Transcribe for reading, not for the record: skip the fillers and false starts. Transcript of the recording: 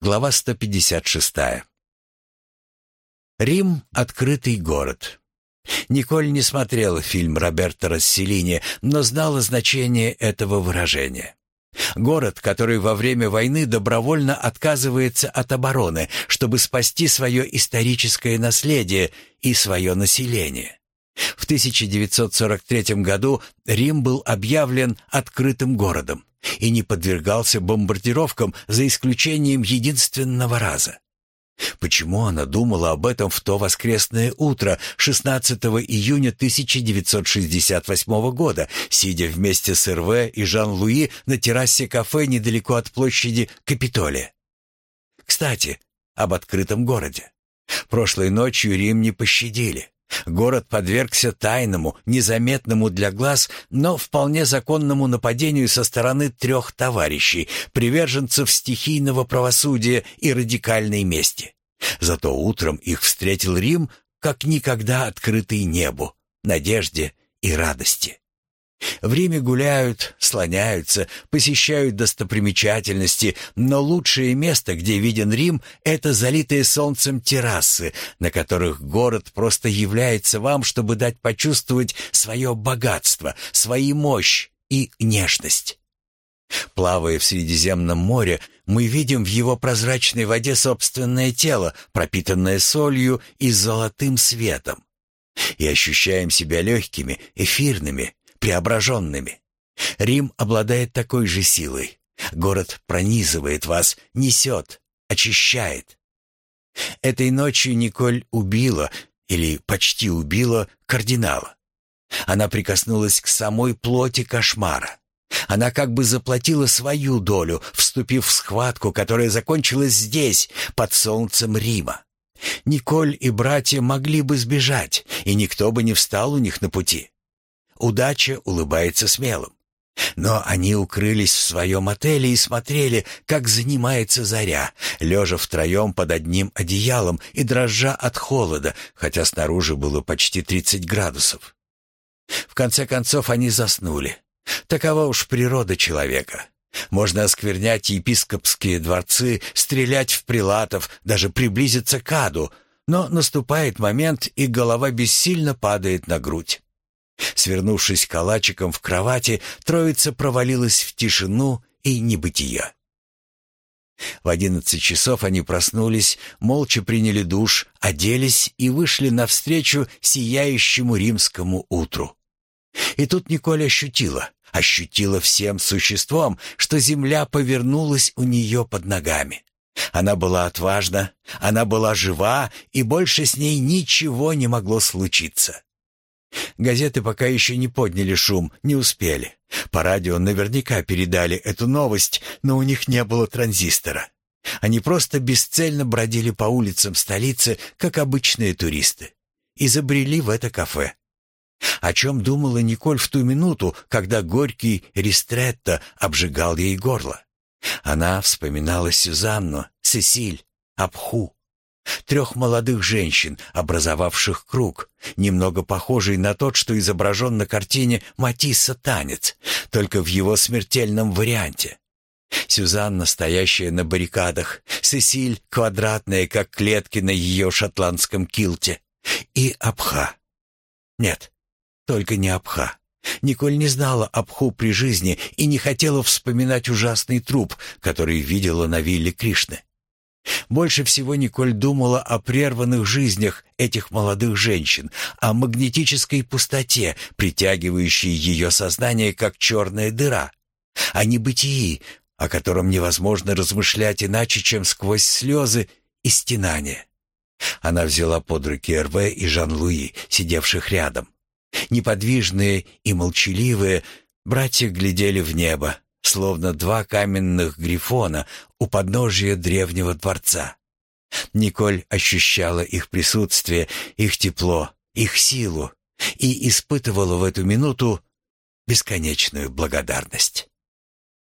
Глава 156. Рим — открытый город. Николь не смотрела фильм Роберто Росселлини, но знала значение этого выражения. Город, который во время войны добровольно отказывается от обороны, чтобы спасти свое историческое наследие и свое население. В 1943 году Рим был объявлен открытым городом и не подвергался бомбардировкам за исключением единственного раза. Почему она думала об этом в то воскресное утро 16 июня 1968 года, сидя вместе с Эрве и Жан-Луи на террасе кафе недалеко от площади Капитолия? Кстати, об открытом городе. Прошлой ночью Рим не пощадили. Город подвергся тайному, незаметному для глаз, но вполне законному нападению со стороны 3 товарищей, приверженцев стихийного правосудия и радикальной мести. Зато утром их встретил Рим, как никогда открытый небу, надежде и радости. В Риме гуляют, слоняются, посещают достопримечательности, но лучшее место, где виден Рим, это залитые солнцем террасы, на которых город просто является вам, чтобы дать почувствовать свое богатство, свою мощь и нежность. Плавая в Средиземном море, мы видим в его прозрачной воде собственное тело, пропитанное солью и золотым светом, и ощущаем себя легкими, эфирными, преображенными. Рим обладает такой же силой. Город пронизывает вас, несет, очищает. Этой ночью Николь убила, или почти убила, кардинала. Она прикоснулась к самой плоти кошмара. Она как бы заплатила свою долю, вступив в схватку, которая закончилась здесь, под солнцем Рима. Николь и братья могли бы сбежать, и никто бы не встал у них на пути. Удача улыбается смелым. Но они укрылись в своем отеле и смотрели, как занимается заря, лежа втроем под одним одеялом и дрожа от холода, хотя снаружи было почти 30 градусов. В конце концов они заснули. Такова уж природа человека. Можно осквернять епископские дворцы, стрелять в прилатов, даже приблизиться к аду, но наступает момент, и голова бессильно падает на грудь. Свернувшись калачиком в кровати, троица провалилась в тишину и небытие. В 11 часов они проснулись, молча приняли душ, оделись и вышли навстречу сияющему римскому утру. И тут Николь ощутила всем существом, что земля повернулась у нее под ногами. Она была отважна, она была жива, и больше с ней ничего не могло случиться. Газеты пока еще не подняли шум, не успели. По радио наверняка передали эту новость, но у них не было транзистора. Они просто бесцельно бродили по улицам столицы, как обычные туристы, и забрели в это кафе. О чем думала Николь в ту минуту, когда горький ристретто обжигал ей горло? Она вспоминала Сюзанну, Сесиль, Абху. 3 молодых женщин, образовавших круг, немного похожий на тот, что изображен на картине Матисса «Танец», только в его смертельном варианте. Сюзанна, стоящая на баррикадах, Сесиль, квадратная, как клетки на ее шотландском килте, и Абха. Нет, только не Абха. Николь не знала Абху при жизни и не хотела вспоминать ужасный труп, который видела на вилле Кришны. Больше всего Николь думала о прерванных жизнях этих молодых женщин, о магнетической пустоте, притягивающей ее сознание как черная дыра, о небытии, о котором невозможно размышлять иначе, чем сквозь слезы и стенания. Она взяла под руки Эрве и Жан-Луи, сидевших рядом. Неподвижные и молчаливые, братья глядели в небо, словно 2 каменных грифона у подножия древнего дворца. Николь ощущала их присутствие, их тепло, их силу и испытывала в эту минуту бесконечную благодарность.